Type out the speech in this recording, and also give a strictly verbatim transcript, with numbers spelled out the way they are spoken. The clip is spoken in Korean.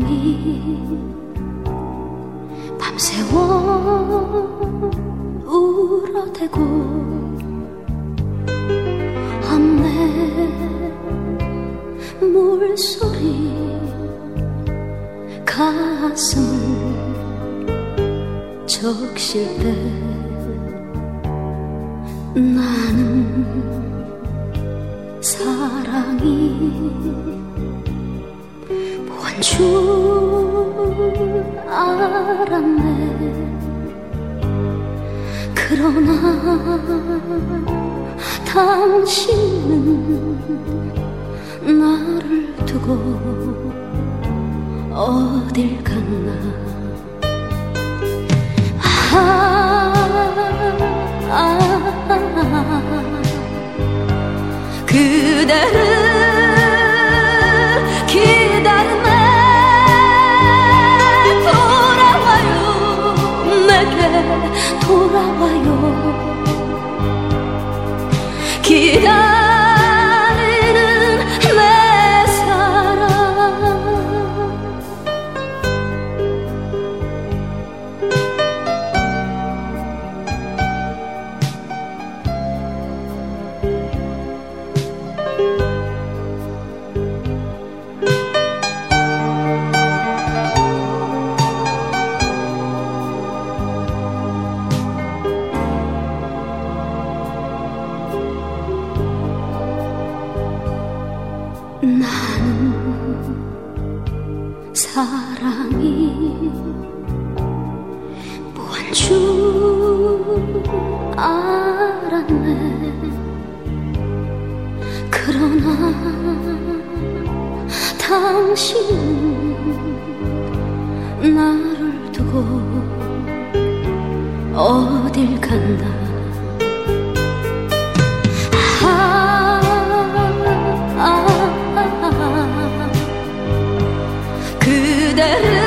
사랑이 밤새워 울어대고 함내 물소리 가슴을 적실 때 나는 사랑이 뭔 줄 알았네. 그러나 당신은 나를 두고 어딜 갔나. 아, 아, 아, 그대를 기다리네. 돌아와요, 내게 돌아와요. 기다리는 내 사랑. 나는 사랑이 뭔 줄 알았네. 그러나 당신은 나를 두고 어딜 갔나. 그대를